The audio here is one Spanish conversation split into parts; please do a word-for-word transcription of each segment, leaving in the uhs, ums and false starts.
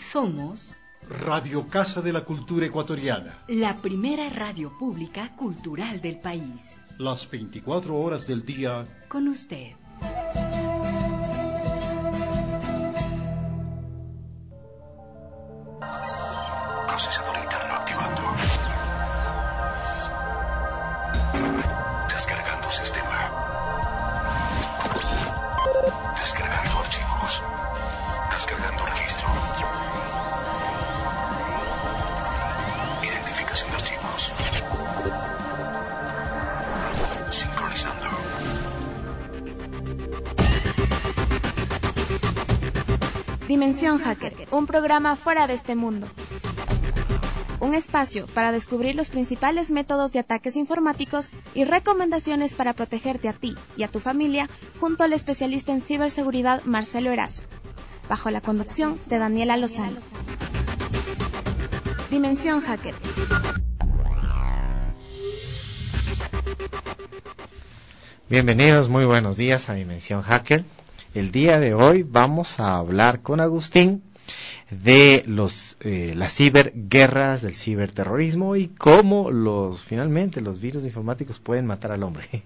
Somos Radio Casa de la Cultura Ecuatoriana, la primera radio pública cultural del país. Las veinticuatro horas del día con usted. Procesador interno activando. Descargando sistema. Descargando archivos. Descargando registro. Identificación de archivos. Sincronizando. Dimensión Hacker, un programa fuera de este mundo. Un espacio para descubrir los principales métodos de ataques informáticos y recomendaciones para protegerte a ti y a tu familia, junto al especialista en ciberseguridad Marcelo Erazo, bajo la conducción de Daniela Lozano. Dimensión Hacker. Bienvenidos, muy buenos días a Dimensión Hacker. El día de hoy vamos a hablar con Agustín de los eh, las ciberguerras, del ciberterrorismo y cómo los finalmente los virus informáticos pueden matar al hombre.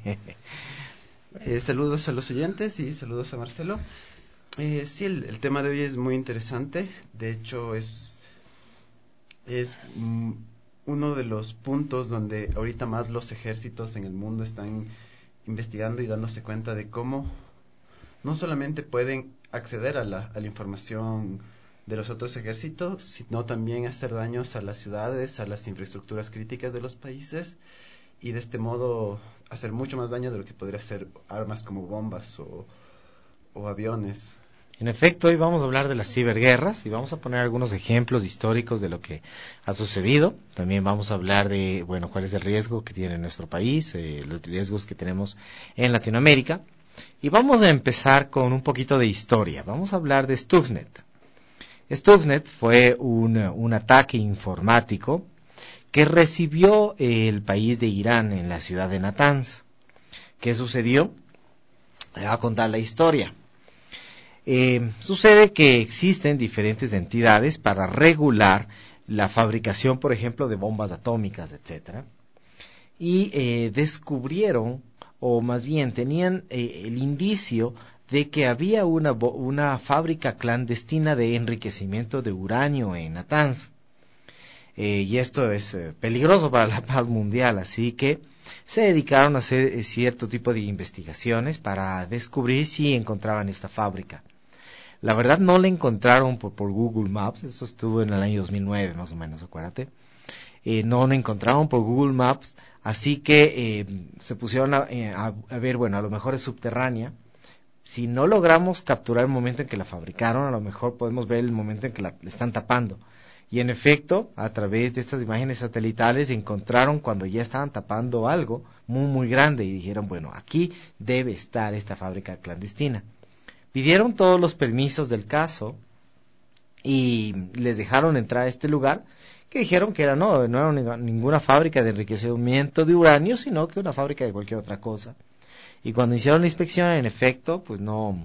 eh, saludos a los oyentes y saludos a Marcelo. Eh, sí, el, el tema de hoy es muy interesante. De hecho, es es mm, uno de los puntos donde ahorita más los ejércitos en el mundo están investigando y dándose cuenta de cómo no solamente pueden acceder a la, a la información de los otros ejércitos, sino también hacer daños a las ciudades, a las infraestructuras críticas de los países, y de este modo hacer mucho más daño de lo que podría ser armas como bombas o, o aviones. En efecto, hoy vamos a hablar de las ciberguerras y vamos a poner algunos ejemplos históricos de lo que ha sucedido. También vamos a hablar de, bueno, cuál es el riesgo que tiene nuestro país, eh, los riesgos que tenemos en Latinoamérica. Y vamos a empezar con un poquito de historia. Vamos a hablar de Stuxnet. Stuxnet fue un, un ataque informático que recibió el país de Irán en la ciudad de Natanz. ¿Qué sucedió? Te voy a contar la historia. Eh, sucede que existen diferentes entidades para regular la fabricación, por ejemplo, de bombas atómicas, etcétera. Y eh, descubrieron, o más bien tenían eh, el indicio de que había una, una fábrica clandestina de enriquecimiento de uranio en Natanz. Eh, y esto es eh, peligroso para la paz mundial, así que se dedicaron a hacer eh, cierto tipo de investigaciones para descubrir si encontraban esta fábrica. La verdad no la encontraron por, por Google Maps, eso estuvo en el año dos mil nueve más o menos, acuérdate. Eh, no la encontraron por Google Maps, así que eh, se pusieron a, a, a ver, bueno, a lo mejor es subterránea. Si no logramos capturar el momento en que la fabricaron, a lo mejor podemos ver el momento en que la, la están tapando. Y en efecto, a través de estas imágenes satelitales encontraron cuando ya estaban tapando algo muy muy grande y dijeron, bueno, aquí debe estar esta fábrica clandestina. Pidieron todos los permisos del caso y les dejaron entrar a este lugar, que dijeron que era no, no era ninguna fábrica de enriquecimiento de uranio, sino que una fábrica de cualquier otra cosa. Y cuando hicieron la inspección, en efecto, pues no,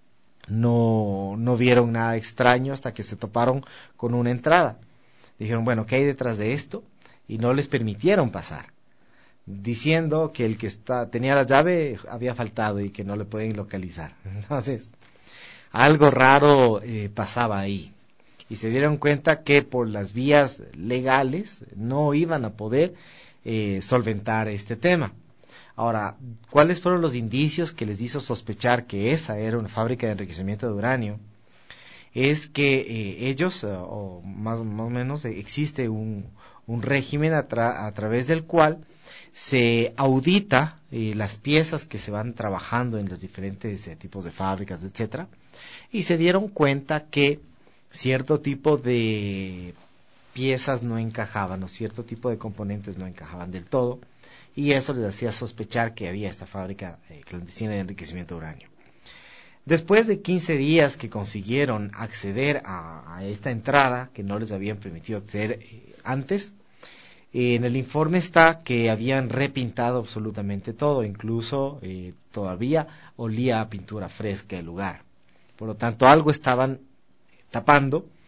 no, no vieron nada extraño hasta que se toparon con una entrada. Dijeron, bueno, ¿qué hay detrás de esto? Y no les permitieron pasar, diciendo que el que está, tenía la llave había faltado y que no le pueden localizar. Entonces, algo raro eh, pasaba ahí. Y se dieron cuenta que por las vías legales no iban a poder eh, solventar este tema. Ahora, ¿cuáles fueron los indicios que les hizo sospechar que esa era una fábrica de enriquecimiento de uranio? Es que eh, ellos, uh, o más, más o menos, eh, existe un, un régimen a, tra- a través del cual se audita eh, las piezas que se van trabajando en los diferentes eh, tipos de fábricas, etcétera, y se dieron cuenta que cierto tipo de piezas no encajaban, o cierto tipo de componentes no encajaban del todo, y eso les hacía sospechar que había esta fábrica eh, clandestina de enriquecimiento de uranio. Después de quince días que consiguieron acceder a, a esta entrada, que no les habían permitido acceder eh, antes, eh, en el informe está que habían repintado absolutamente todo, incluso eh, todavía olía a pintura fresca el lugar. Por lo tanto, algo estaban tapando,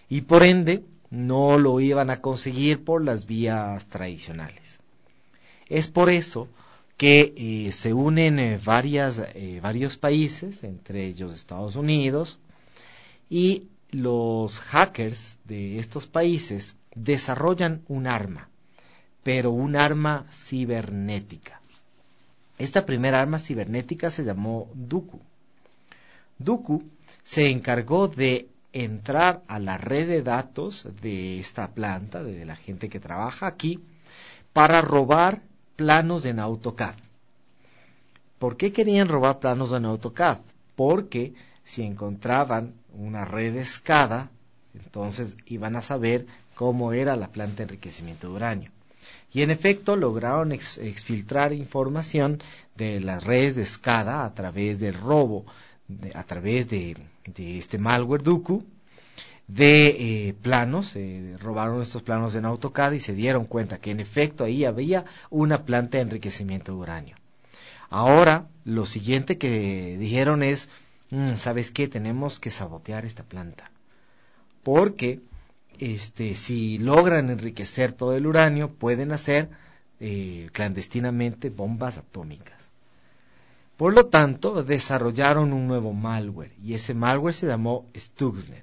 y por ende no lo iban a conseguir por las vías tradicionales. Es por eso que eh, se unen eh, varias, eh, varios países, entre ellos Estados Unidos, y los hackers de estos países desarrollan un arma, pero un arma cibernética. Esta primera arma cibernética se llamó Duqu. Duqu se encargó de entrar a la red de datos de esta planta, de la gente que trabaja aquí, para robar planos en AutoCAD. ¿Por qué querían robar planos en AutoCAD? Porque si encontraban una red SCADA, entonces iban a saber cómo era la planta de enriquecimiento de uranio. Y en efecto lograron ex, exfiltrar información de las redes de SCADA a través del robo, de, a través de, de este malware Duqu, de eh, planos, eh, robaron estos planos en AutoCAD y se dieron cuenta que en efecto ahí había una planta de enriquecimiento de uranio. Ahora lo siguiente que dijeron es, mmm, ¿sabes qué? Tenemos que sabotear esta planta, porque este, si logran enriquecer todo el uranio, pueden hacer eh, clandestinamente bombas atómicas. Por lo tanto, desarrollaron un nuevo malware, y ese malware se llamó Stuxnet.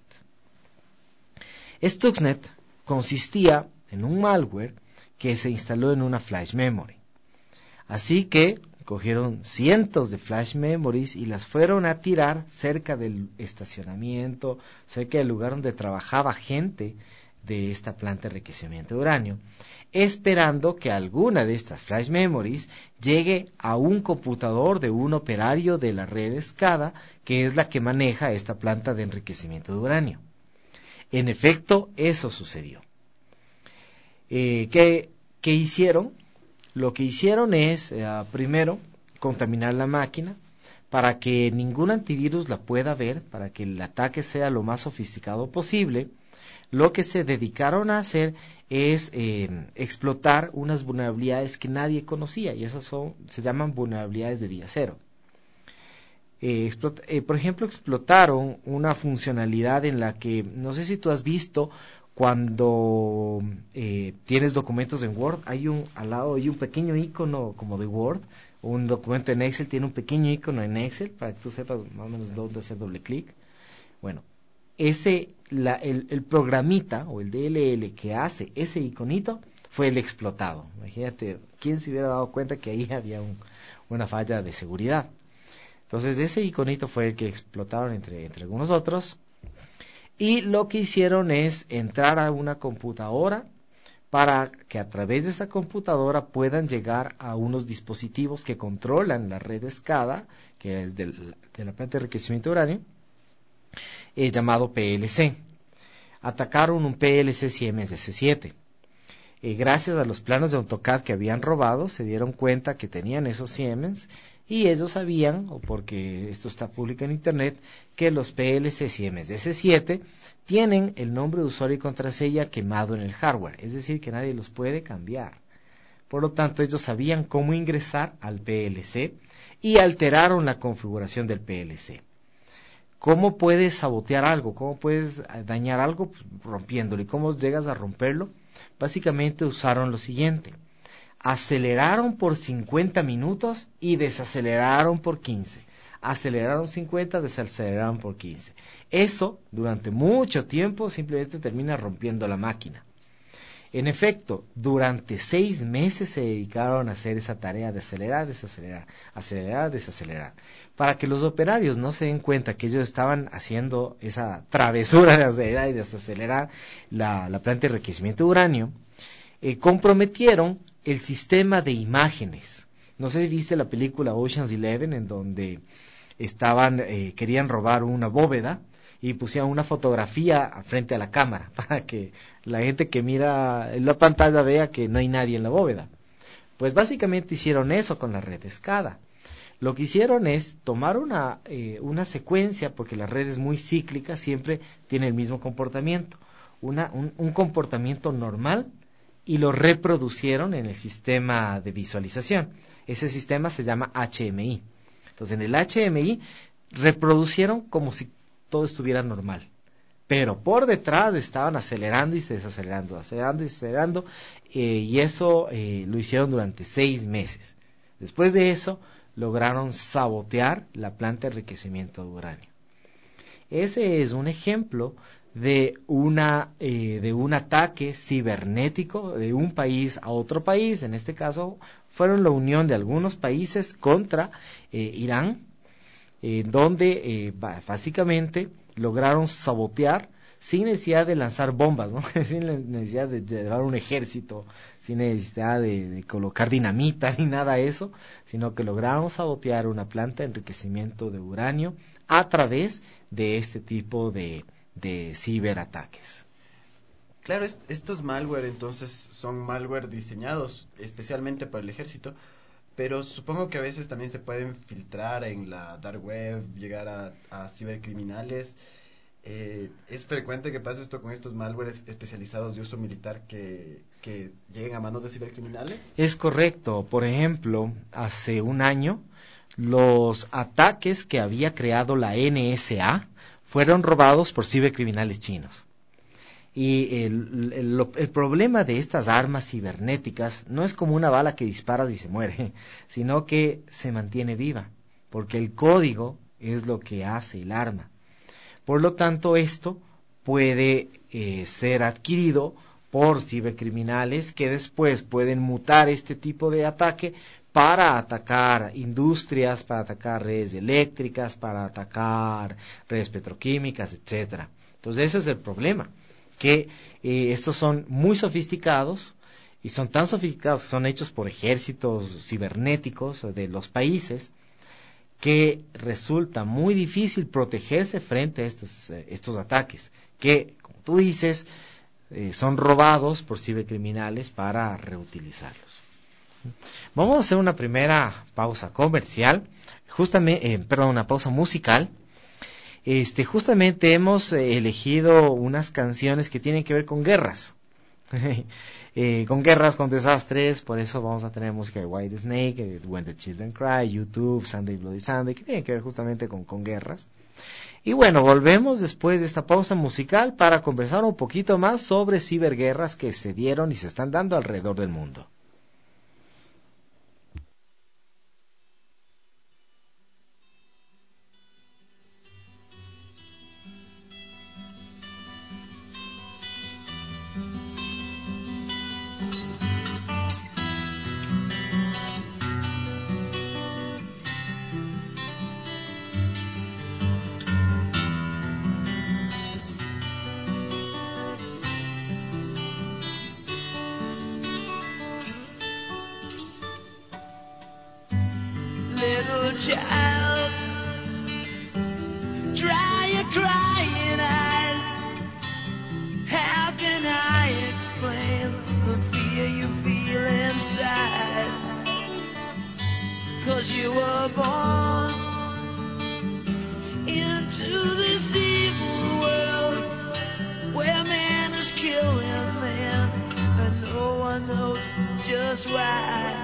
Stuxnet consistía en un malware que se instaló en una flash memory. Así que cogieron cientos de flash memories y las fueron a tirar cerca del estacionamiento, cerca del lugar donde trabajaba gente de esta planta de enriquecimiento de uranio, esperando que alguna de estas flash memories llegue a un computador de un operario de la red SCADA, que es la que maneja esta planta de enriquecimiento de uranio. En efecto, eso sucedió. Eh, ¿qué, ¿Qué hicieron? Lo que hicieron es, eh, primero, contaminar la máquina para que ningún antivirus la pueda ver, para que el ataque sea lo más sofisticado posible. Lo que se dedicaron a hacer es eh, explotar unas vulnerabilidades que nadie conocía, y esas son, se llaman vulnerabilidades de día cero. Eh, explota, eh, por ejemplo, explotaron una funcionalidad en la que, no sé si tú has visto, cuando eh, tienes documentos en Word, hay un al lado hay un pequeño icono como de Word, un documento en Excel tiene un pequeño icono en Excel para que tú sepas más o menos dónde hacer doble clic. Bueno, ese la, el, el programita o el D L L que hace ese iconito fue el explotado. Imagínate, ¿quién se hubiera dado cuenta que ahí había un, una falla de seguridad? Entonces ese iconito fue el que explotaron entre, entre algunos otros, y lo que hicieron es entrar a una computadora para que a través de esa computadora puedan llegar a unos dispositivos que controlan la red SCADA, que es del, de la planta de enriquecimiento de uranio, eh, llamado P L C. Atacaron un P L C Siemens D C siete. Eh, gracias a los planos de AutoCAD que habían robado, se dieron cuenta que tenían esos Siemens, y ellos sabían, o porque esto está público en internet, que los P L C Siemens D C siete tienen el nombre de usuario y contraseña quemado en el hardware, es decir, que nadie los puede cambiar. Por lo tanto, ellos sabían cómo ingresar al P L C y alteraron la configuración del P L C. ¿Cómo puedes sabotear algo? ¿Cómo puedes dañar algo? Pues rompiéndolo. ¿Y cómo llegas a romperlo? Básicamente usaron lo siguiente: aceleraron por cincuenta minutos y desaceleraron por quince. Aceleraron cincuenta, desaceleraron por quince. Eso, durante mucho tiempo, simplemente termina rompiendo la máquina. En efecto, durante seis meses se dedicaron a hacer esa tarea de acelerar, desacelerar, acelerar, desacelerar, para que los operarios no se den cuenta que ellos estaban haciendo esa travesura de acelerar y desacelerar la, la planta de enriquecimiento de uranio. Eh, comprometieron el sistema de imágenes. No sé si viste la película Ocean's Eleven, en donde estaban eh, querían robar una bóveda y pusieron una fotografía frente a la cámara para que la gente que mira en la pantalla vea que no hay nadie en la bóveda. Pues básicamente hicieron eso con la red SCADA. Lo que hicieron es tomar una, eh, una secuencia, porque la red es muy cíclica, siempre tiene el mismo comportamiento, una, un, un comportamiento normal, y lo reproducieron en el sistema de visualización. Ese sistema se llama H M I. Entonces, en el H M I reproducieron como si todo estuviera normal. pero por detrás estaban acelerando y desacelerando, acelerando y desacelerando, eh, y eso eh, lo hicieron durante seis meses. Después de eso, lograron sabotear la planta de enriquecimiento de uranio. Ese es un ejemplo de una eh, de un ataque cibernético de un país a otro país. En este caso fueron la unión de algunos países contra eh, Irán, eh, donde eh, básicamente lograron sabotear sin necesidad de lanzar bombas, ¿no? Sin necesidad de llevar un ejército, sin necesidad de, de colocar dinamita ni nada de eso, sino que lograron sabotear una planta de enriquecimiento de uranio a través de este tipo de, de ciberataques. Claro, est- estos malware entonces son malware diseñados especialmente para el ejército, pero supongo que a veces también se pueden filtrar en la dark web, llegar a, a cibercriminales. Eh, ¿Es frecuente que pase esto con estos malwares especializados de uso militar que, que lleguen a manos de cibercriminales? Es correcto. Por ejemplo, hace un año, los ataques que había creado la N S A fueron robados por cibercriminales chinos. Y el, el, el problema de estas armas cibernéticas no es como una bala que disparas y se muere, sino que se mantiene viva, porque el código es lo que hace el arma. Por lo tanto, esto puede eh, ser adquirido por cibercriminales que después pueden mutar este tipo de ataque para atacar industrias, para atacar redes eléctricas, para atacar redes petroquímicas, etcétera. Entonces, ese es el problema, que eh, estos son muy sofisticados y son tan sofisticados que son hechos por ejércitos cibernéticos de los países, que resulta muy difícil protegerse frente a estos, eh, estos ataques, que, como tú dices, eh, son robados por cibercriminales para reutilizarlos. Vamos a hacer una primera pausa comercial, justamente, eh, perdón, una pausa musical. Este, justamente hemos eh, elegido unas canciones que tienen que ver con guerras. eh, con guerras, con desastres, por eso vamos a tener música de White Snake, eh, When the Children Cry, YouTube, Sunday Bloody Sunday, que tienen que ver justamente con, con guerras. Y bueno, volvemos después de esta pausa musical para conversar un poquito más sobre ciberguerras que se dieron y se están dando alrededor del mundo. Child, dry your crying eyes. How can I explain the fear you feel inside? 'Cause you were born into this evil world where man is killing man and no one knows just why.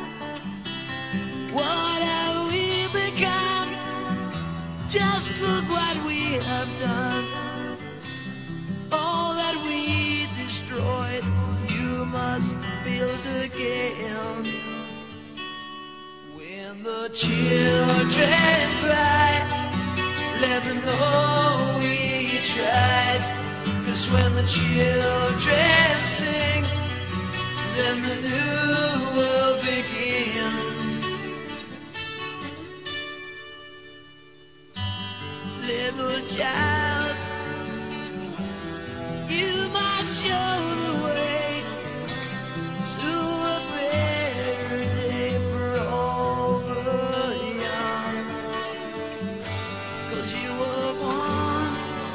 What have we become? Just look what we have done. All that we destroyed, you must build again. When the children cry, let them know we tried. 'Cause when the children sing, then the new world begins. Little child, you must show the way to a better day for all the young. 'Cause you were born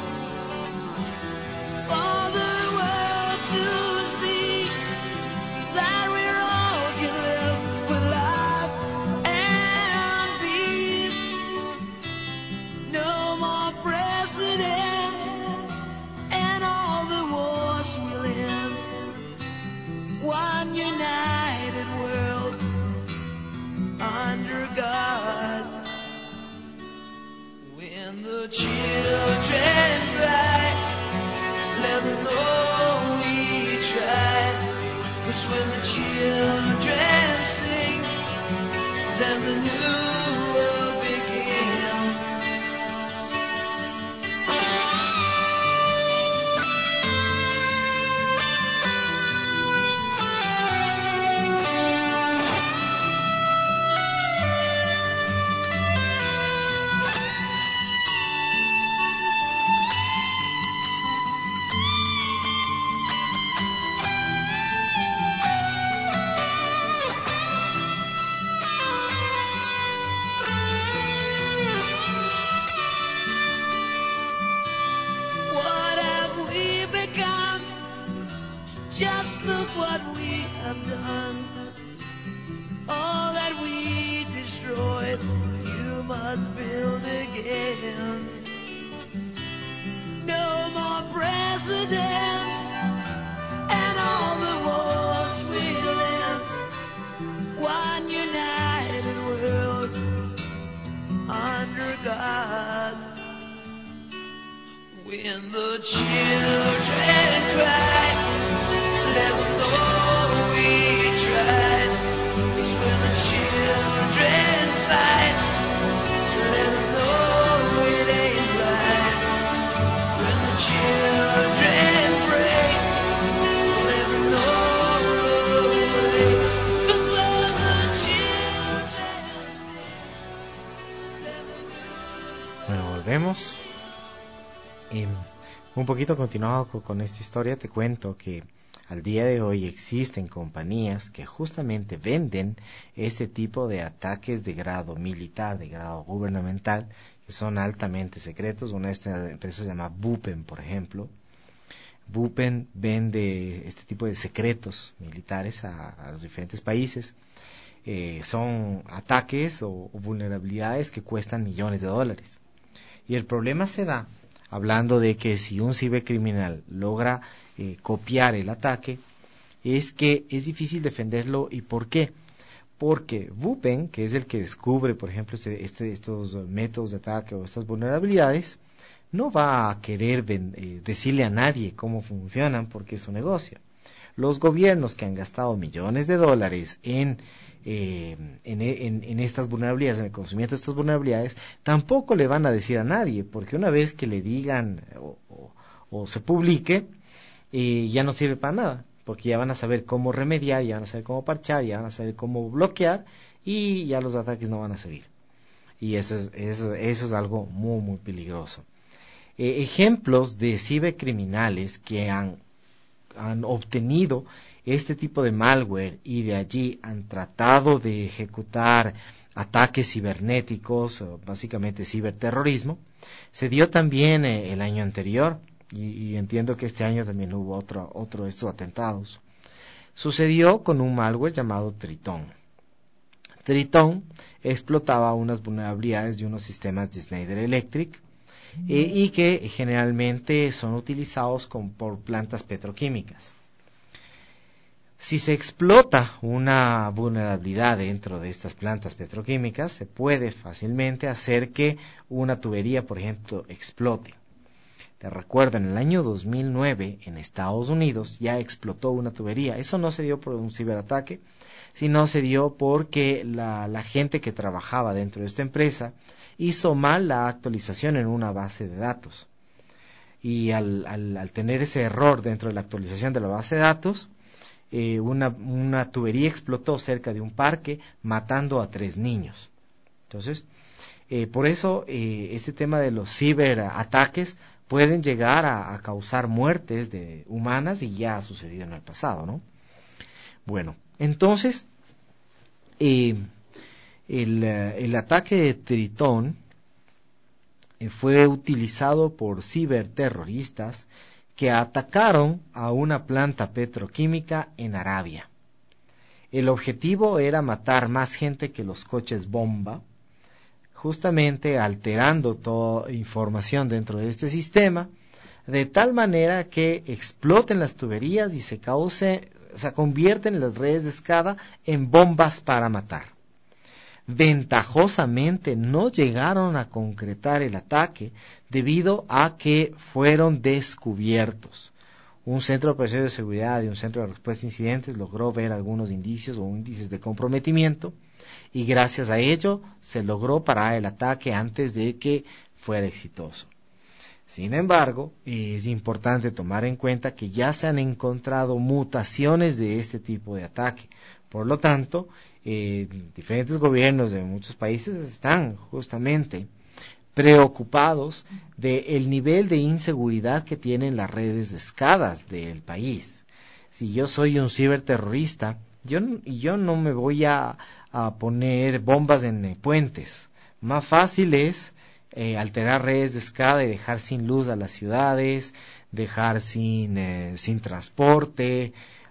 for the world to see that we're all can live with love and peace. No more presidents and all the wars will end. One united world under God. When the children cry, what we have done. All that we destroyed, you must build again. No more presidents and all the wars will end. One united world under God. When the children cry, let them know we tried. It's when the children fight, let them know it ain't right. When the children pray, let them know the way. 'Cause when the children sing, let them know. Bueno, volvemos. Eh, un poquito continuado con, con esta historia, te cuento que al día de hoy existen compañías que justamente venden este tipo de ataques de grado militar, de grado gubernamental, que son altamente secretos. Una de estas empresas se llama Bupen, por ejemplo. Bupen vende este tipo de secretos militares a, a los diferentes países. Eh, son ataques o, o vulnerabilidades que cuestan millones de dólares. Y el problema se da hablando de que si un cibercriminal logra eh, copiar el ataque, es que es difícil defenderlo. ¿Y por qué? Porque Bupen, que es el que descubre, por ejemplo, este, este, estos métodos de ataque o estas vulnerabilidades, no va a querer ven, eh, decirle a nadie cómo funcionan porque es su negocio. Los gobiernos que han gastado millones de dólares en, eh, en, en, en estas vulnerabilidades, en el conocimiento de estas vulnerabilidades, tampoco le van a decir a nadie, porque una vez que le digan o, o, o se publique, eh, ya no sirve para nada, porque ya van a saber cómo remediar, ya van a saber cómo parchar, ya van a saber cómo bloquear, y ya los ataques no van a seguir. Y eso es, eso, eso es algo muy, muy peligroso. Eh, ejemplos de cibercriminales que han han obtenido este tipo de malware y de allí han tratado de ejecutar ataques cibernéticos, básicamente ciberterrorismo, se dio también eh, el año anterior y, y entiendo que este año también hubo otro, otro de estos atentados. Sucedió con un malware llamado Triton. Triton explotaba unas vulnerabilidades de unos sistemas de Schneider Electric, Eh, y que generalmente son utilizados con, por plantas petroquímicas. Si se explota una vulnerabilidad dentro de estas plantas petroquímicas, se puede fácilmente hacer que una tubería, por ejemplo, explote. Te recuerdo, en el año dos mil nueve, en Estados Unidos, ya explotó una tubería. Eso no se dio por un ciberataque, sino se dio porque la, la gente que trabajaba dentro de esta empresa hizo mal la actualización en una base de datos. Y al, al, al tener ese error dentro de la actualización de la base de datos, eh, una, una tubería explotó cerca de un parque, matando a tres niños. Entonces, eh, por eso, eh, este tema de los ciberataques pueden llegar a, a causar muertes de humanas, y ya ha sucedido en el pasado, ¿no? Bueno, entonces, eh, El, el ataque de Tritón eh, fue utilizado por ciberterroristas que atacaron a una planta petroquímica en Arabia. El objetivo era matar más gente que los coches bomba, justamente alterando toda información dentro de este sistema, de tal manera que exploten las tuberías y se cause, se convierten las redes de SCADA en bombas para matar. Ventajosamente no llegaron a concretar el ataque debido a que fueron descubiertos. Un centro de operaciones de seguridad y un centro de respuesta a incidentes logró ver algunos indicios o índices de comprometimiento, y gracias a ello se logró parar el ataque antes de que fuera exitoso. Sin embargo, es importante tomar en cuenta que ya se han encontrado mutaciones de este tipo de ataque. Por lo tanto, eh, diferentes gobiernos de muchos países están justamente preocupados del nivel de inseguridad que tienen las redes de SCADA del país. Si yo soy un ciberterrorista, yo, yo no me voy a, a poner bombas en eh, puentes. Más fácil es eh, alterar redes de SCADA y dejar sin luz a las ciudades, dejar sin, eh, sin transporte,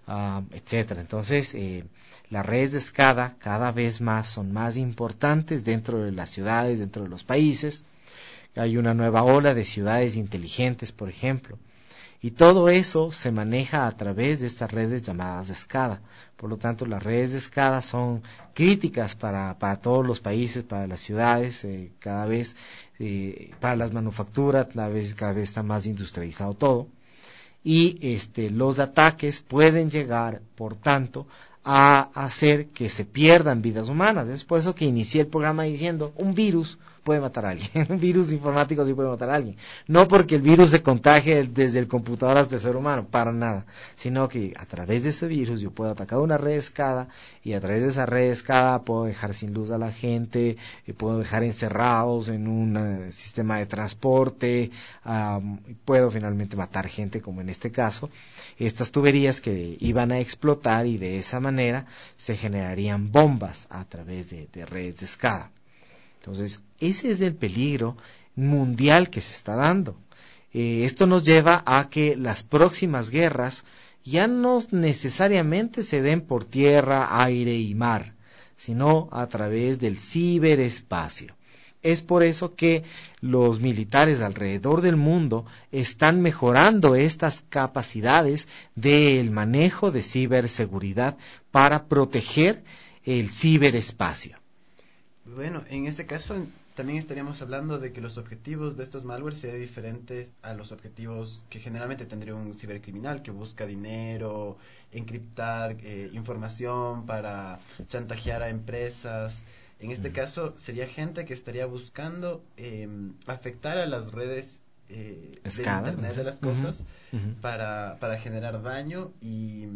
uh, etcétera. Entonces, eh, las redes de SCADA cada vez más son más importantes dentro de las ciudades, dentro de los países. Hay una nueva ola de ciudades inteligentes, por ejemplo. Y todo eso se maneja a través de estas redes llamadas de SCADA. Por lo tanto, las redes de SCADA son críticas para, para todos los países, para las ciudades, eh, cada vez, eh, para las manufacturas, cada vez, cada vez está más industrializado todo. Y este, los ataques pueden llegar, por tanto, a hacer que se pierdan vidas humanas. Es por eso que inicié el programa diciendo, un virus puede matar a alguien, un virus informático sí puede matar a alguien, no porque el virus se contagie desde el computador hasta el ser humano, para nada, sino que a través de ese virus yo puedo atacar una red SCADA y a través de esa red SCADA puedo dejar sin luz a la gente, eh, puedo dejar encerrados en un uh, sistema de transporte, um, puedo finalmente matar gente, como en este caso, estas tuberías que iban a explotar, y de esa manera se generarían bombas a través de, de redes de SCADA. Entonces, ese es el peligro mundial que se está dando. Eh, esto nos lleva a que las próximas guerras ya no necesariamente se den por tierra, aire y mar, sino a través del ciberespacio. Es por eso que los militares alrededor del mundo están mejorando estas capacidades del manejo de ciberseguridad para proteger el ciberespacio. Bueno, en este caso también estaríamos hablando de que los objetivos de estos malwares serían diferentes a los objetivos que generalmente tendría un cibercriminal, que busca dinero, encriptar eh, información para chantajear a empresas. En este caso sería gente que estaría buscando eh, afectar a las redes eh, de Internet de las cosas, uh-huh. Uh-huh. para, para generar daño. Y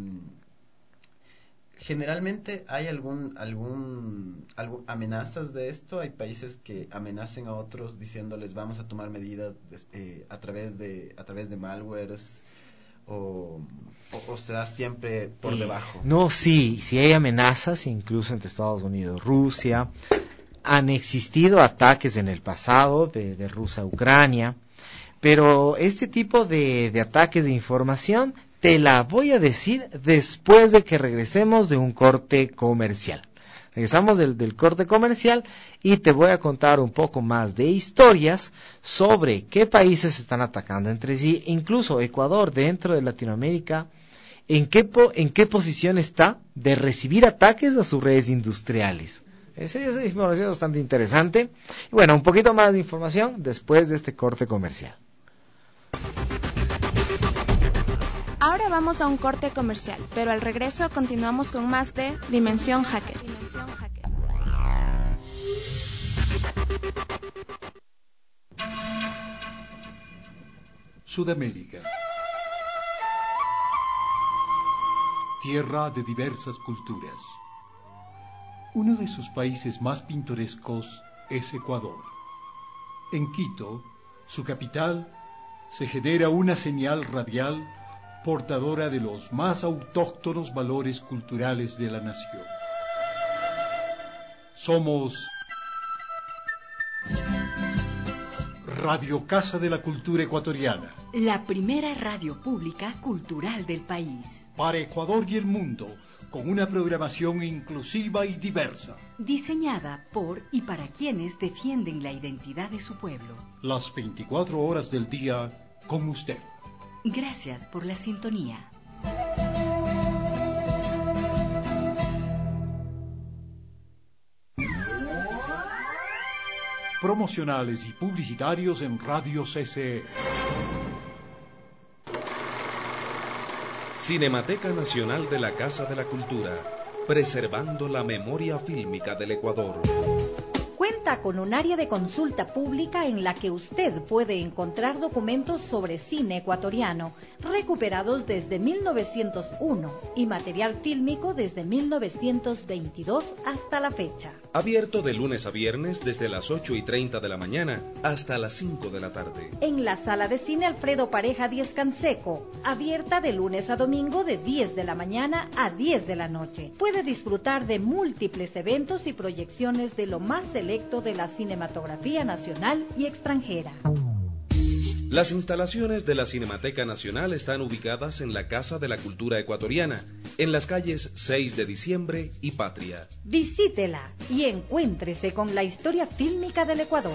generalmente hay algún, algún, algún amenazas de esto. Hay países que amenacen a otros diciéndoles vamos a tomar medidas eh, a través de a través de malwares, o, o, o se da siempre por eh, debajo. No, sí, sí hay amenazas, incluso entre Estados Unidos, Rusia. Han existido ataques en el pasado de, de Rusia a Ucrania, pero este tipo de, de ataques de información te la voy a decir después de que regresemos de un corte comercial. Regresamos del, del corte comercial y te voy a contar un poco más de historias sobre qué países están atacando entre sí, incluso Ecuador dentro de Latinoamérica, en qué, po, en qué posición está de recibir ataques a sus redes industriales. Esa es información bastante interesante. Y bueno, un poquito más de información después de este corte comercial. Ahora vamos a un corte comercial, pero al regreso continuamos con más de Dimensión Hacker. Dimensión Hacker. Sudamérica. Tierra de diversas culturas. Uno de sus países más pintorescos es Ecuador. En Quito, su capital, se genera una señal radial portadora de los más autóctonos valores culturales de la nación. Somos Radio Casa de la Cultura Ecuatoriana, la primera radio pública cultural del país. Para Ecuador y el mundo, con una programación inclusiva y diversa. Diseñada por y para quienes defienden la identidad de su pueblo. Las veinticuatro horas del día con usted. Gracias por la sintonía. Promocionales y publicitarios en Radio C C E. Cinemateca Nacional de la Casa de la Cultura, preservando la memoria fílmica del Ecuador. Cuenta con un área de consulta pública en la que usted puede encontrar documentos sobre cine ecuatoriano, recuperados desde mil novecientos uno y material fílmico desde mil novecientos veintidós hasta la fecha. Abierto de lunes a viernes desde las ocho y treinta de la mañana hasta las cinco de la tarde. En la sala de cine Alfredo Pareja Díez Canseco, abierta de lunes a domingo de diez de la mañana a diez de la noche. Puede disfrutar de múltiples eventos y proyecciones de lo más selecto de la cinematografía nacional y extranjera. Las instalaciones de la Cinemateca Nacional están ubicadas en la Casa de la Cultura Ecuatoriana, en las calles seis de diciembre y Patria. Visítela y encuéntrese con la historia fílmica del Ecuador.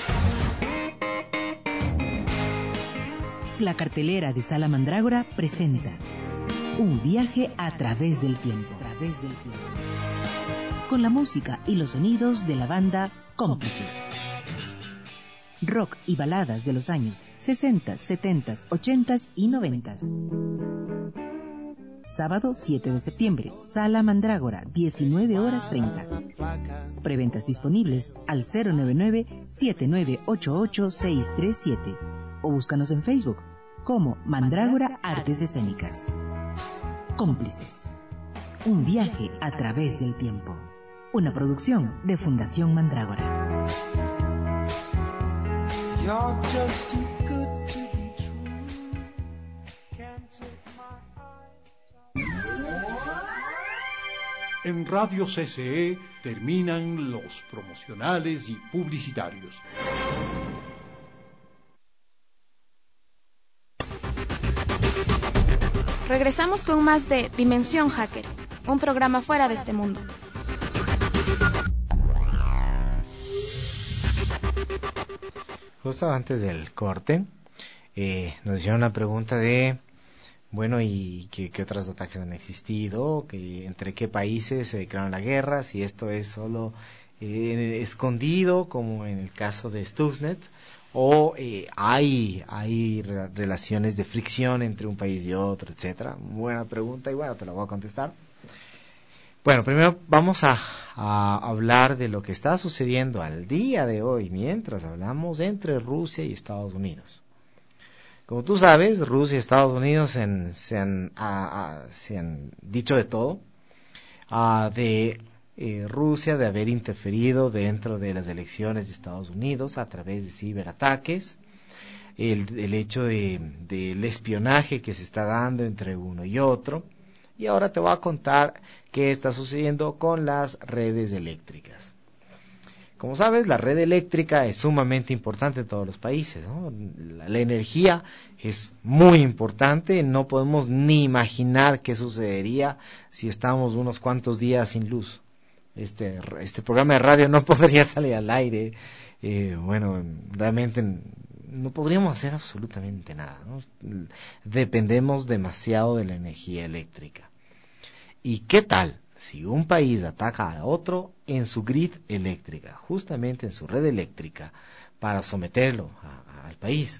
La cartelera de Sala Mandrágora presenta Un viaje a través del tiempo. A través del tiempo. Con la música y los sonidos de la banda Cómplices. Rock y baladas de los años sesenta, setenta, ochenta y noventa. Sábado siete de septiembre, Sala Mandrágora, diecinueve horas treinta. Preventas disponibles al cero nueve nueve, siete nueve ocho ocho, seis tres siete o búscanos en Facebook como Mandrágora Artes Escénicas. Cómplices. Un viaje a través del tiempo. Una producción de Fundación Mandrágora. You're just too good to be true. Can't take my eyes. En Radio C C E terminan los promocionales y publicitarios. Regresamos con más de Dimensión Hacker, un programa fuera de este mundo. Justo antes del corte, eh, nos hicieron una pregunta de, bueno, ¿y qué, qué otros ataques han existido? ¿Qué, ¿Entre qué países se declararon la guerra? Si esto es solo eh, escondido, como en el caso de Stuxnet, o eh, hay, hay re- relaciones de fricción entre un país y otro, etcétera. Buena pregunta y bueno, te la voy a contestar. Bueno, primero vamos a, a hablar de lo que está sucediendo al día de hoy, mientras hablamos entre Rusia y Estados Unidos. Como tú sabes, Rusia y Estados Unidos en, se, han, a, a, se han dicho de todo, a, de eh, Rusia de haber interferido dentro de las elecciones de Estados Unidos a través de ciberataques, el, el hecho de, del espionaje que se está dando entre uno y otro. Y ahora te voy a contar qué está sucediendo con las redes eléctricas. Como sabes, la red eléctrica es sumamente importante en todos los países, ¿no? La, la energía es muy importante, no podemos ni imaginar qué sucedería si estamos unos cuantos días sin luz. Este, este programa de radio no podría salir al aire, eh, bueno, realmente no podríamos hacer absolutamente nada, ¿no? Dependemos demasiado de la energía eléctrica. ¿Y qué tal si un país ataca a otro en su grid eléctrica, justamente en su red eléctrica, para someterlo a, a, al país?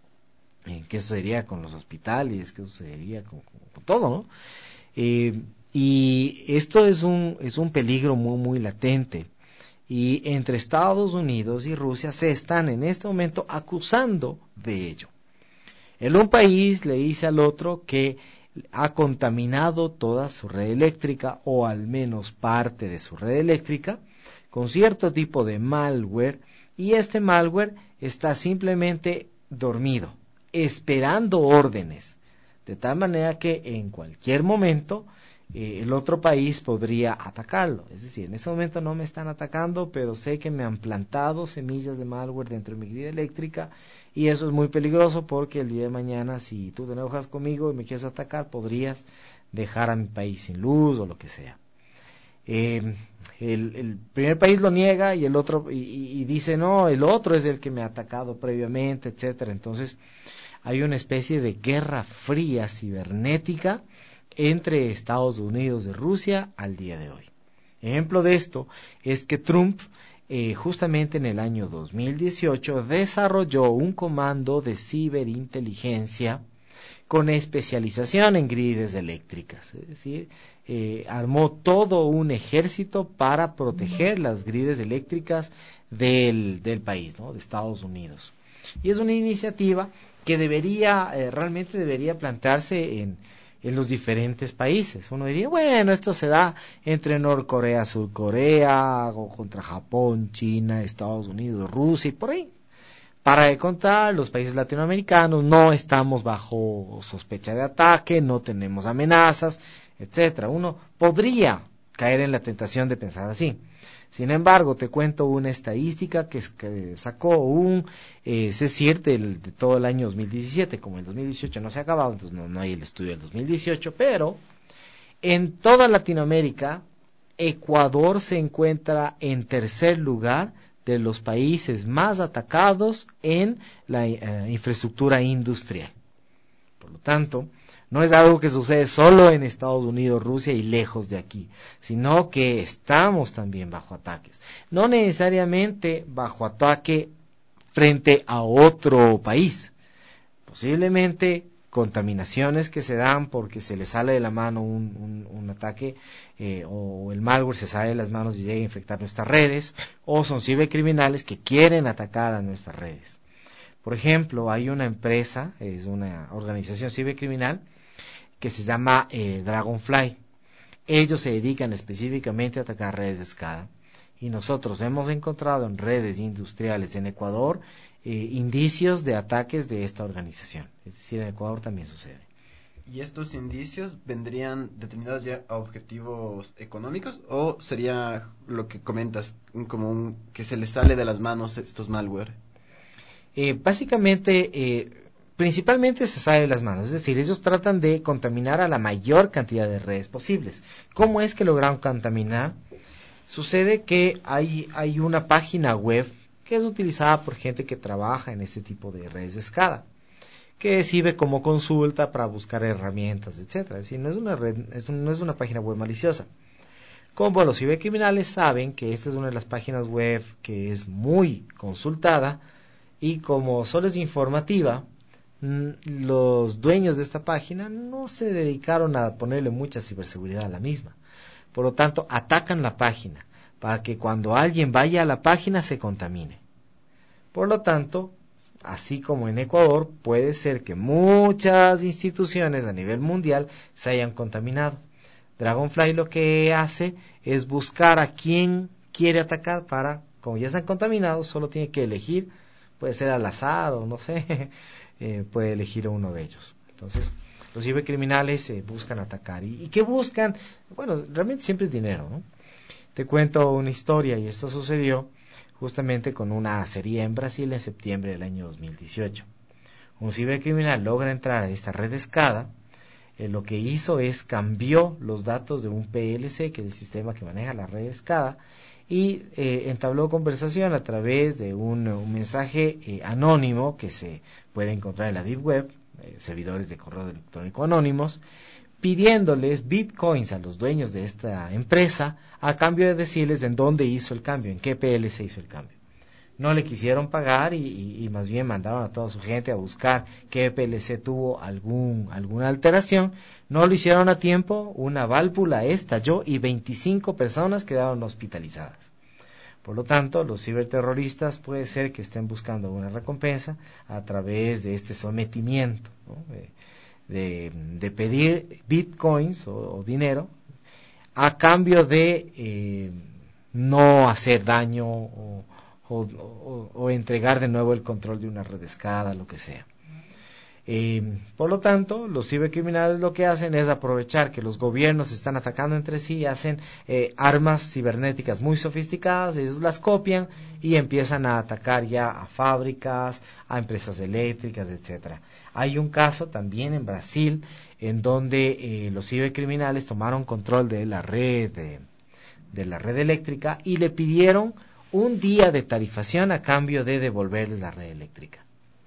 Eh, ¿Qué sucedería con los hospitales? ¿Qué sucedería con, con, con todo, no? Eh, y esto es un, es un peligro muy, muy latente. Y entre Estados Unidos y Rusia se están en este momento acusando de ello. El un país le dice al otro que ha contaminado toda su red eléctrica, o al menos parte de su red eléctrica, con cierto tipo de malware, y este malware está simplemente dormido, esperando órdenes, de tal manera que en cualquier momento eh, el otro país podría atacarlo. Es decir, en ese momento no me están atacando, pero sé que me han plantado semillas de malware dentro de mi grid eléctrica, y eso es muy peligroso porque el día de mañana, si tú te enojas conmigo y me quieres atacar, podrías dejar a mi país sin luz o lo que sea. Eh, el, el primer país lo niega y el otro y, y dice no, el otro es el que me ha atacado previamente, etcétera. Entonces hay una especie de guerra fría cibernética entre Estados Unidos y Rusia al día de hoy. Ejemplo de esto es que Trump Eh, justamente en el año dos mil dieciocho desarrolló un comando de ciberinteligencia con especialización en grides eléctricas, es decir, eh, armó todo un ejército para proteger las grides eléctricas del, del país, ¿no? De Estados Unidos. Y es una iniciativa que debería, eh, realmente debería plantearse en en los diferentes países. Uno diría, bueno, esto se da entre Norcorea, Surcorea, o contra Japón, China, Estados Unidos, Rusia y por ahí. Para de contar, los países latinoamericanos no estamos bajo sospecha de ataque, no tenemos amenazas, etcétera. Uno podría caer en la tentación de pensar así. Sin embargo, te cuento una estadística que, que sacó un eh, CECIR del, de todo el año dos mil diecisiete, como el dos mil dieciocho no se ha acabado, entonces no, no hay el estudio del dos mil dieciocho, pero en toda Latinoamérica, Ecuador se encuentra en tercer lugar de los países más atacados en la eh, infraestructura industrial. Por lo tanto, no es algo que sucede solo en Estados Unidos, Rusia y lejos de aquí, sino que estamos también bajo ataques. No necesariamente bajo ataque frente a otro país. Posiblemente contaminaciones que se dan porque se le sale de la mano un, un, un ataque eh, o el malware se sale de las manos y llega a infectar nuestras redes, o son cibercriminales que quieren atacar a nuestras redes. Por ejemplo, hay una empresa, es una organización cibercriminal que se llama eh, Dragonfly. Ellos se dedican específicamente a atacar redes de SCADA y nosotros hemos encontrado en redes industriales en Ecuador eh, indicios de ataques de esta organización. Es decir, en Ecuador también sucede. ¿Y estos indicios vendrían determinados ya a objetivos económicos o sería lo que comentas, como un, que se les sale de las manos estos malware? Eh, básicamente, eh, principalmente se sale de las manos, es decir, ellos tratan de contaminar a la mayor cantidad de redes posibles. ¿Cómo es que lograron contaminar? Sucede que hay, hay una página web que es utilizada por gente que trabaja en este tipo de redes de SCADA, que sirve como consulta para buscar herramientas, etcétera. Es decir, no es una red, es un, no es una página web maliciosa. Como los cibercriminales saben que esta es una de las páginas web que es muy consultada y como solo es informativa, los dueños de esta página no se dedicaron a ponerle mucha ciberseguridad a la misma. Por lo tanto, atacan la página para que cuando alguien vaya a la página se contamine. Por lo tanto, así como en Ecuador, puede ser que muchas instituciones a nivel mundial se hayan contaminado. Dragonfly lo que hace es buscar a quién quiere atacar para, como ya están contaminados, solo tiene que elegir, puede ser al azar o no sé, eh, puede elegir a uno de ellos. Entonces, los cibercriminales eh, buscan atacar. ¿Y, ¿Y qué buscan? Bueno, realmente siempre es dinero, ¿no? Te cuento una historia y esto sucedió justamente con una acería en Brasil en septiembre del año dos mil dieciocho. Un cibercriminal logra entrar a esta red SCADA, eh, lo que hizo es cambió los datos de un P L C, que es el sistema que maneja la red SCADA, y eh, entabló conversación a través de un, un mensaje eh, anónimo que se puede encontrar en la Deep Web, eh, servidores de correo electrónico anónimos, pidiéndoles bitcoins a los dueños de esta empresa a cambio de decirles en dónde hizo el cambio, en qué P L C hizo el cambio. No le quisieron pagar y, y, y más bien mandaron a toda su gente a buscar qué P L C tuvo algún, alguna alteración. No lo hicieron a tiempo, una válvula estalló y veinticinco personas quedaron hospitalizadas. Por lo tanto, los ciberterroristas puede ser que estén buscando una recompensa a través de este sometimiento, ¿no? de, de, de pedir bitcoins o, o dinero a cambio de eh, no hacer daño o, o, o, o entregar de nuevo el control de una red SCADA, lo que sea. Eh, por lo tanto, los cibercriminales lo que hacen es aprovechar que los gobiernos se están atacando entre sí y hacen eh, armas cibernéticas muy sofisticadas, ellos las copian y empiezan a atacar ya a fábricas, a empresas eléctricas, etcétera. Hay un caso también en Brasil en donde eh, los cibercriminales tomaron control de la red de, de la red eléctrica y le pidieron un día de tarifación a cambio de devolverles la red eléctrica.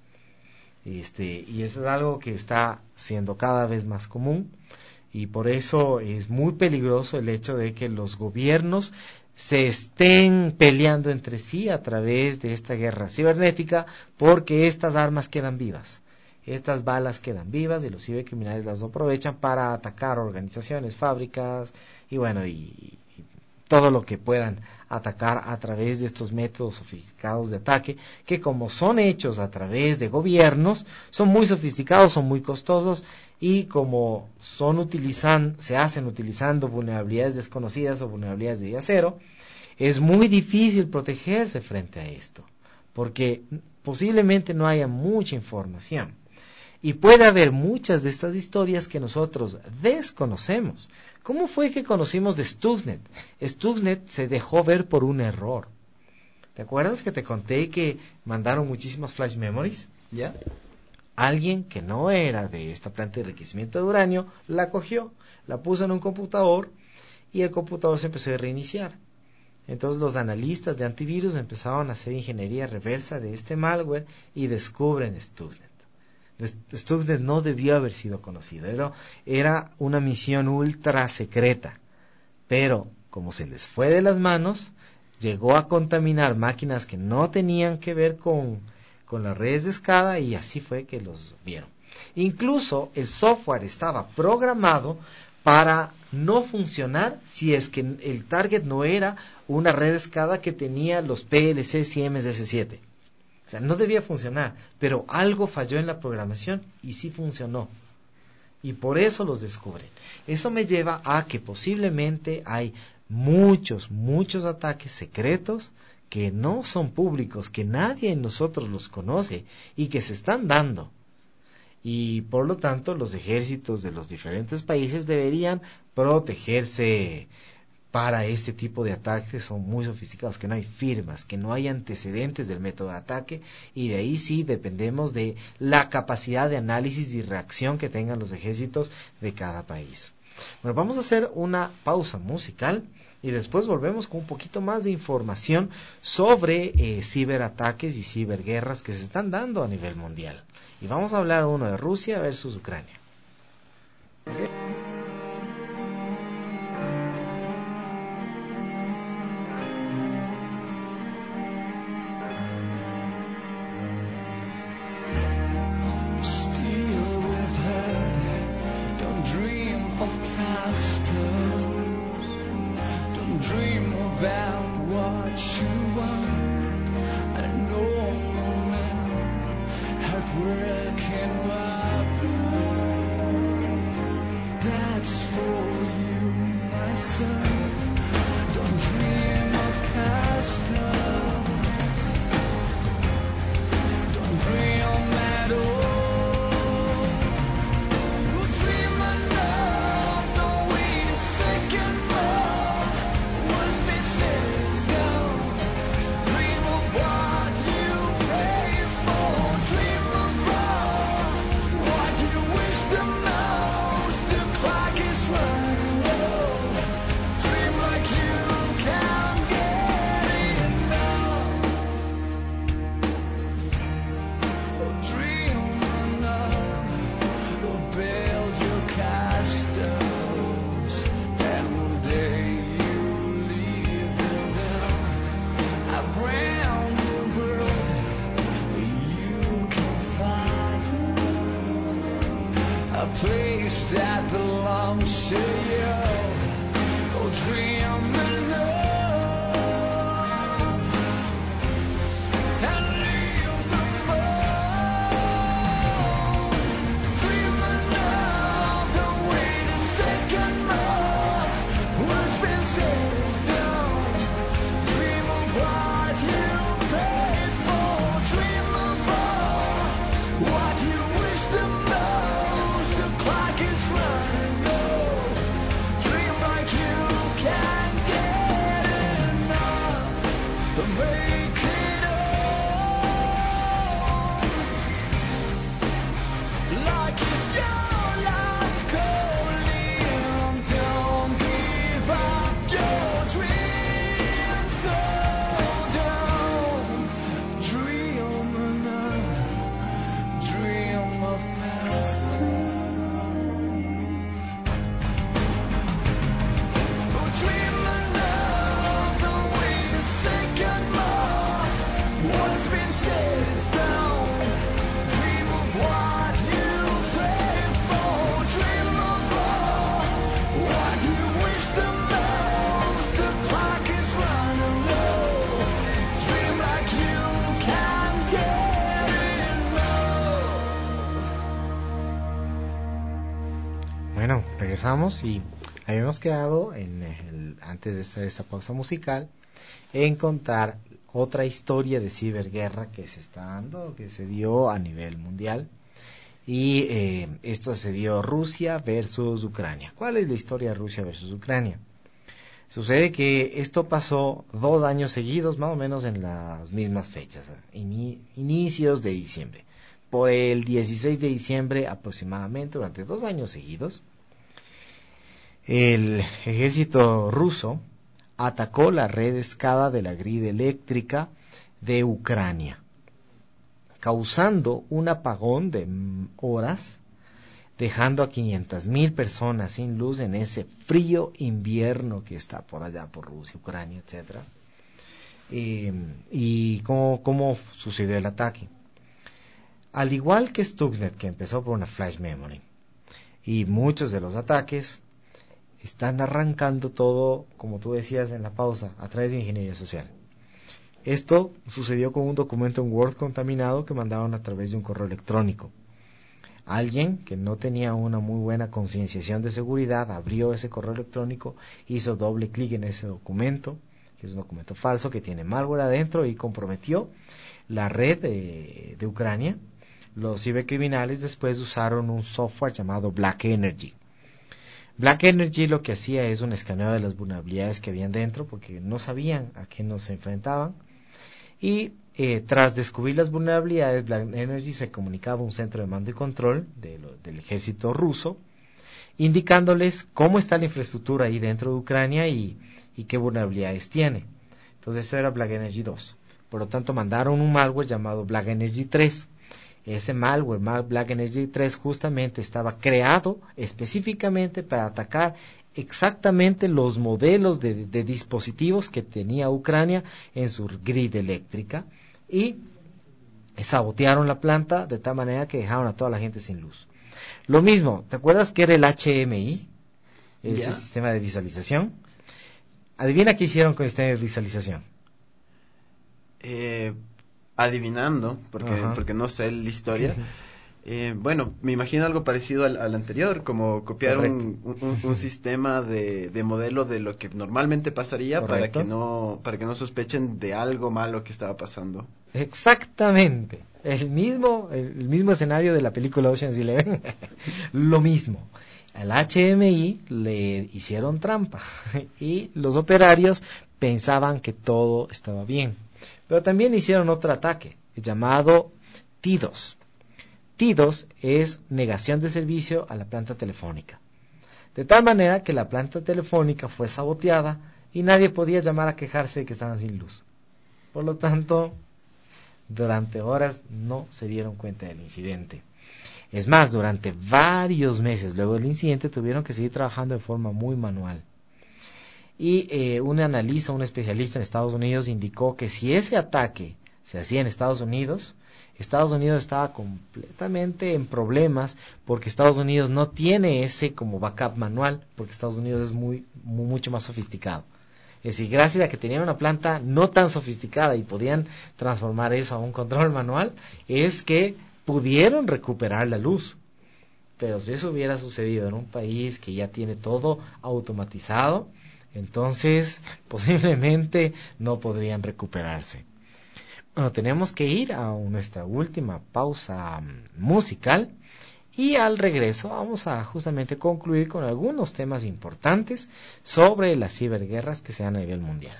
Este, y eso es algo que está siendo cada vez más común y por eso es muy peligroso el hecho de que los gobiernos se estén peleando entre sí a través de esta guerra cibernética, porque estas armas quedan vivas, estas balas quedan vivas y los cibercriminales las aprovechan para atacar organizaciones, fábricas y bueno, y, y todo lo que puedan atacar a través de estos métodos sofisticados de ataque, que como son hechos a través de gobiernos, son muy sofisticados, son muy costosos, y como son utilizan, se hacen utilizando vulnerabilidades desconocidas o vulnerabilidades de día cero, es muy difícil protegerse frente a esto, porque posiblemente no haya mucha información. Y puede haber muchas de estas historias que nosotros desconocemos. ¿Cómo fue que conocimos de Stuxnet? Stuxnet se dejó ver por un error. ¿Te acuerdas que te conté que mandaron muchísimas flash memories? ¿Ya? Alguien que no era de esta planta de enriquecimiento de uranio la cogió, la puso en un computador y el computador se empezó a reiniciar. Entonces los analistas de antivirus empezaron a hacer ingeniería reversa de este malware y descubren Stuxnet. Stuxnet no debió haber sido conocido, era, era una misión ultra secreta, pero como se les fue de las manos, llegó a contaminar máquinas que no tenían que ver con, con las redes de SCADA y así fue que los vieron. Incluso el software estaba programado para no funcionar si es que el target no era una red SCADA que tenía los P L Cs y M S siete. O sea, no debía funcionar, pero algo falló en la programación y sí funcionó. Y por eso los descubren. Eso me lleva a que posiblemente hay muchos, muchos ataques secretos que no son públicos, que nadie de nosotros los conoce y que se están dando. Y por lo tanto los ejércitos de los diferentes países deberían protegerse para este tipo de ataques. Son muy sofisticados, que no hay firmas, que no hay antecedentes del método de ataque, y de ahí sí dependemos de la capacidad de análisis y reacción que tengan los ejércitos de cada país. Bueno, vamos a hacer una pausa musical y después volvemos con un poquito más de información sobre eh, ciberataques y ciberguerras que se están dando a nivel mundial. Y vamos a hablar uno de Rusia versus Ucrania. ¿Okay? Bueno, regresamos y habíamos quedado en el, antes de esa, esa pausa musical en contar otra historia de ciberguerra que se está dando, que se dio a nivel mundial, y eh, esto se dio Rusia versus Ucrania. ¿Cuál es la historia de Rusia versus Ucrania? Sucede que esto pasó dos años seguidos, más o menos en las mismas fechas, ini- inicios de diciembre. Por el dieciséis de diciembre aproximadamente, durante dos años seguidos, el ejército ruso atacó la red escada de la grid eléctrica de Ucrania, causando un apagón de horas, dejando a quinientas mil personas sin luz en ese frío invierno que está por allá, por Rusia, Ucrania, etcétera. Eh, ¿Y cómo, cómo sucedió el ataque? Al igual que Stuxnet, que empezó por una flash memory, y muchos de los ataques están arrancando todo, como tú decías en la pausa, a través de ingeniería social. Esto sucedió con un documento en Word contaminado que mandaron a través de un correo electrónico. Alguien que no tenía una muy buena concienciación de seguridad abrió ese correo electrónico, hizo doble clic en ese documento, que es un documento falso que tiene malware adentro, y comprometió la red de, de Ucrania. Los cibercriminales después usaron un software llamado Black Energy. Black Energy lo que hacía es un escaneo de las vulnerabilidades que habían dentro, porque no sabían a qué nos enfrentaban, y eh, tras descubrir las vulnerabilidades, Black Energy se comunicaba a un centro de mando y control de lo, del ejército ruso, indicándoles cómo está la infraestructura ahí dentro de Ucrania y, y qué vulnerabilidades tiene. Entonces eso era Black Energy dos. Por lo tanto mandaron un malware llamado Black Energy tres. Ese malware, Black Energy tres, justamente estaba creado específicamente para atacar exactamente los modelos de, de dispositivos que tenía Ucrania en su grid eléctrica, y sabotearon la planta de tal manera que dejaron a toda la gente sin luz. Lo mismo, ¿te acuerdas que era el H M I? Ese yeah. sistema de visualización. Adivina qué hicieron con el sistema de visualización. Eh, adivinando, porque, porque no sé la historia. Eh, bueno, me imagino algo parecido al, al anterior, como copiar un, un, un sistema de, de modelo de lo que normalmente pasaría. Correcto. para que no para que no sospechen de algo malo que estaba pasando. Exactamente, el mismo el mismo escenario de la película Ocean's Eleven. Lo mismo. Al H M I le hicieron trampa y los operarios pensaban que todo estaba bien. Pero también hicieron otro ataque llamado T dos. T dos es negación de servicio a la planta telefónica. De tal manera que la planta telefónica fue saboteada y nadie podía llamar a quejarse de que estaban sin luz. Por lo tanto, durante horas no se dieron cuenta del incidente. Es más, durante varios meses luego del incidente tuvieron que seguir trabajando de forma muy manual. Y eh, un analista, un especialista en Estados Unidos indicó que si ese ataque se hacía en Estados Unidos, Estados Unidos estaba completamente en problemas, porque Estados Unidos no tiene ese como backup manual, porque Estados Unidos es muy, muy mucho más sofisticado. Es decir, gracias a que tenían una planta no tan sofisticada y podían transformar eso a un control manual, es que pudieron recuperar la luz. Pero si eso hubiera sucedido en un país que ya tiene todo automatizado, entonces posiblemente no podrían recuperarse. Bueno, tenemos que ir a nuestra última pausa musical y al regreso vamos a justamente concluir con algunos temas importantes sobre las ciberguerras que se dan a nivel mundial.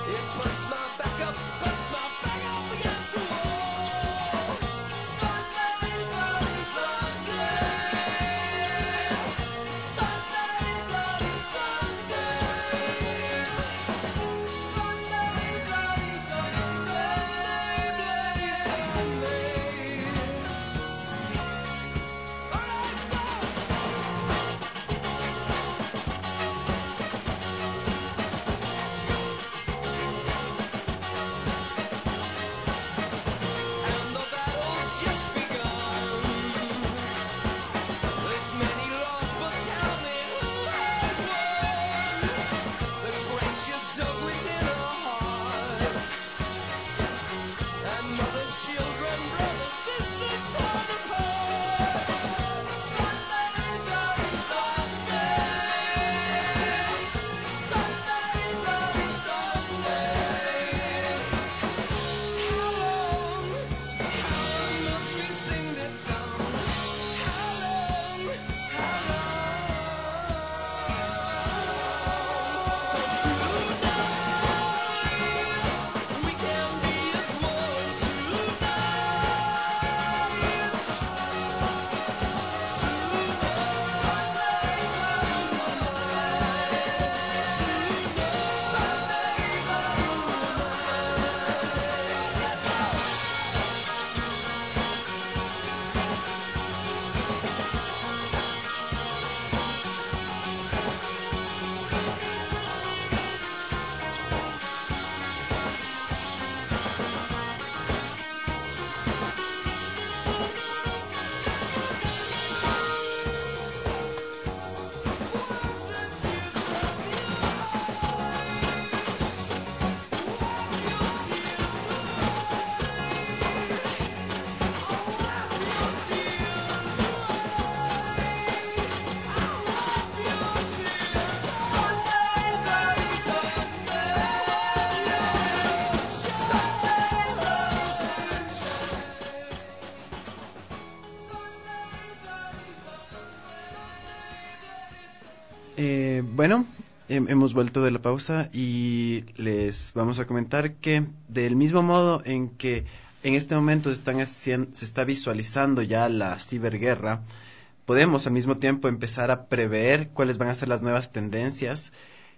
Eh, bueno, he- hemos vuelto de la pausa y les vamos a comentar que del mismo modo en que en este momento están hacien- se está visualizando ya la ciberguerra, podemos al mismo tiempo empezar a prever cuáles van a ser las nuevas tendencias.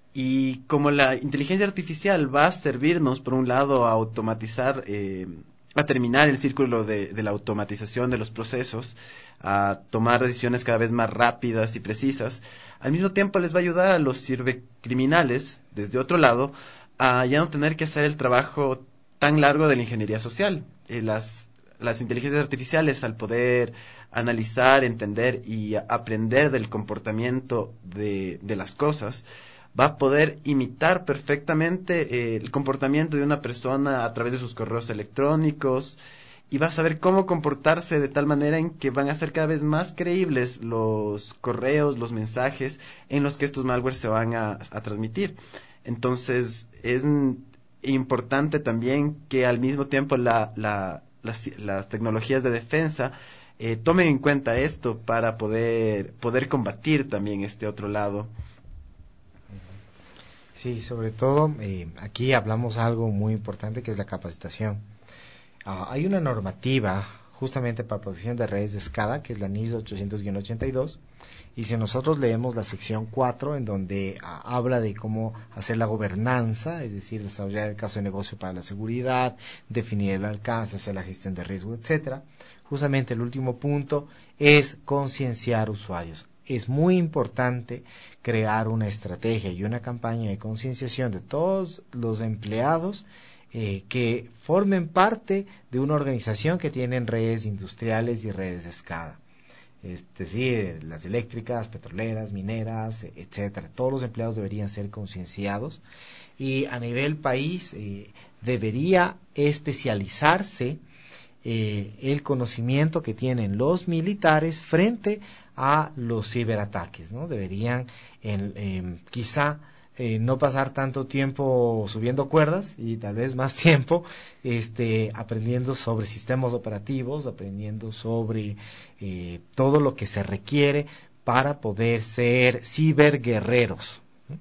Y como la inteligencia artificial va a servirnos, por un lado, a automatizar, eh, a terminar el círculo de, de la automatización de los procesos, a tomar decisiones cada vez más rápidas y precisas, al mismo tiempo les va a ayudar a los cibercriminales, desde otro lado, a ya no tener que hacer el trabajo tan largo de la ingeniería social. Eh, las, las inteligencias artificiales, al poder analizar, entender y aprender del comportamiento de, de las cosas, va a poder imitar perfectamente eh, el comportamiento de una persona a través de sus correos electrónicos y va a saber cómo comportarse de tal manera en que van a ser cada vez más creíbles los correos, los mensajes en los que estos malwares se van a, a transmitir. Entonces es importante también que al mismo tiempo la, la, las, las tecnologías de defensa eh, tomen en cuenta esto para poder, poder combatir también este otro lado. Sí, sobre todo eh, aquí hablamos algo muy importante que es la capacitación. Uh, hay una normativa justamente para protección de redes de SCADA, que es la N I S ochocientos ochenta y dos, y si nosotros leemos la sección cuatro, en donde uh, habla de cómo hacer la gobernanza, es decir, desarrollar el caso de negocio para la seguridad, definir el alcance, hacer la gestión de riesgo, etcétera. Justamente el último punto es concienciar usuarios. Es muy importante crear una estrategia y una campaña de concienciación de todos los empleados eh, que formen parte de una organización que tienen redes industriales y redes de SCADA. Es decir, las eléctricas, petroleras, mineras, etcétera. Todos los empleados deberían ser concienciados y a nivel país eh, debería especializarse eh, el conocimiento que tienen los militares frente a los ciberataques, ¿no? Deberían en, eh, quizá eh, no pasar tanto tiempo subiendo cuerdas y tal vez más tiempo este, aprendiendo sobre sistemas operativos, aprendiendo sobre eh, todo lo que se requiere para poder ser ciberguerreros, ¿no?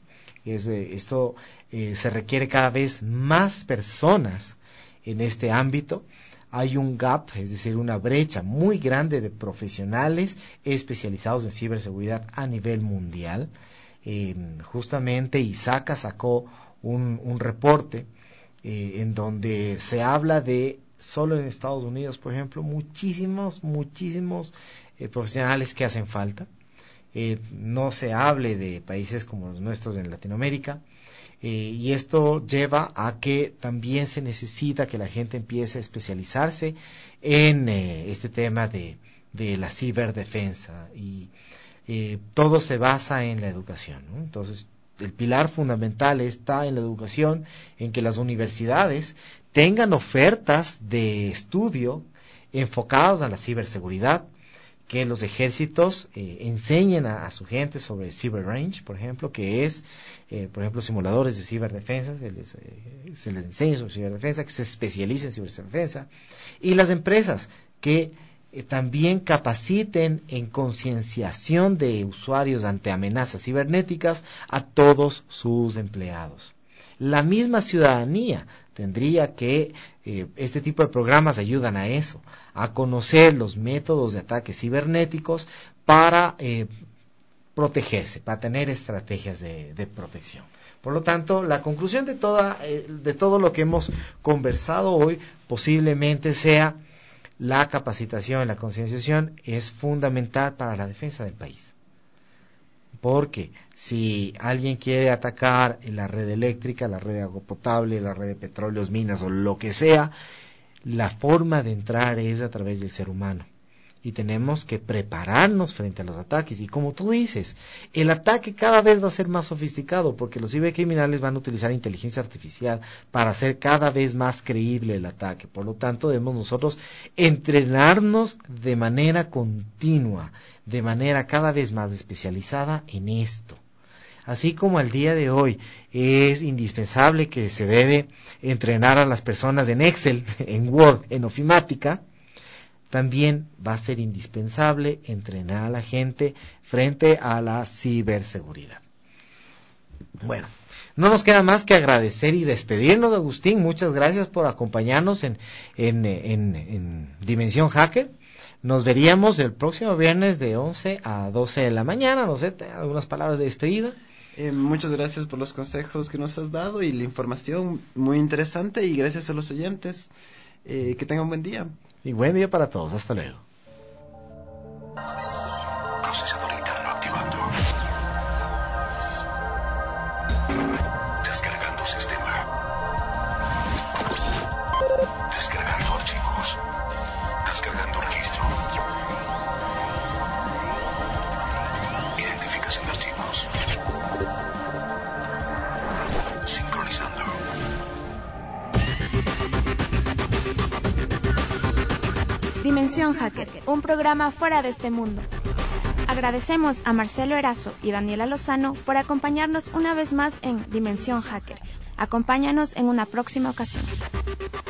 Es, eh, esto eh, se requiere cada vez más personas en este ámbito. Hay un gap, es decir, una brecha muy grande de profesionales especializados en ciberseguridad a nivel mundial. Eh, justamente ISACA sacó un, un reporte eh, en donde se habla de, solo en Estados Unidos, por ejemplo, muchísimos, muchísimos eh, profesionales que hacen falta. Eh, no se hable de países como los nuestros en Latinoamérica. Eh, y esto lleva a que también se necesita que la gente empiece a especializarse en eh, este tema de, de la ciberdefensa, y eh, todo se basa en la educación, ¿no? Entonces, el pilar fundamental está en la educación, en que las universidades tengan ofertas de estudio enfocados a la ciberseguridad, que los ejércitos eh, enseñen a, a su gente sobre Cyber Range, por ejemplo, que es, eh, por ejemplo, simuladores de ciberdefensa, se les, eh, se les enseña sobre ciberdefensa, que se especialicen en ciberdefensa, y las empresas que eh, también capaciten en concienciación de usuarios ante amenazas cibernéticas a todos sus empleados. La misma ciudadanía tendría que, eh, este tipo de programas ayudan a eso, a conocer los métodos de ataques cibernéticos para eh, protegerse, para tener estrategias de, de protección. Por lo tanto, la conclusión de, toda, eh, de todo lo que hemos conversado hoy posiblemente sea: la capacitación, la concienciación es fundamental para la defensa del país. Porque si alguien quiere atacar la red eléctrica, la red de agua potable, la red de petróleos, minas o lo que sea, la forma de entrar es a través del ser humano. Y tenemos que prepararnos frente a los ataques. Y como tú dices, el ataque cada vez va a ser más sofisticado, porque los cibercriminales van a utilizar inteligencia artificial para hacer cada vez más creíble el ataque. Por lo tanto, debemos nosotros entrenarnos de manera continua, de manera cada vez más especializada en esto. Así como al día de hoy es indispensable que se debe entrenar a las personas en Excel, en Word, en ofimática, también va a ser indispensable entrenar a la gente frente a la ciberseguridad. Bueno, no nos queda más que agradecer y despedirnos, Agustín. Muchas gracias por acompañarnos en, en, en, en Dimensión Hacker. Nos veríamos el próximo viernes de once a doce de la mañana. No sé, algunas palabras de despedida. Eh, muchas gracias por los consejos que nos has dado y la información muy interesante, y gracias a los oyentes. Eh, que tengan un buen día. Y buen día para todos. Hasta luego. Procesador interno activando. Descargando sistema. Descargando archivos. Descargando registro. Identificación de archivos. Sincronizando. Dimensión Hacker, un programa fuera de este mundo. Agradecemos a Marcelo Erazo y Daniela Lozano por acompañarnos una vez más en Dimensión Hacker. Acompáñanos en una próxima ocasión.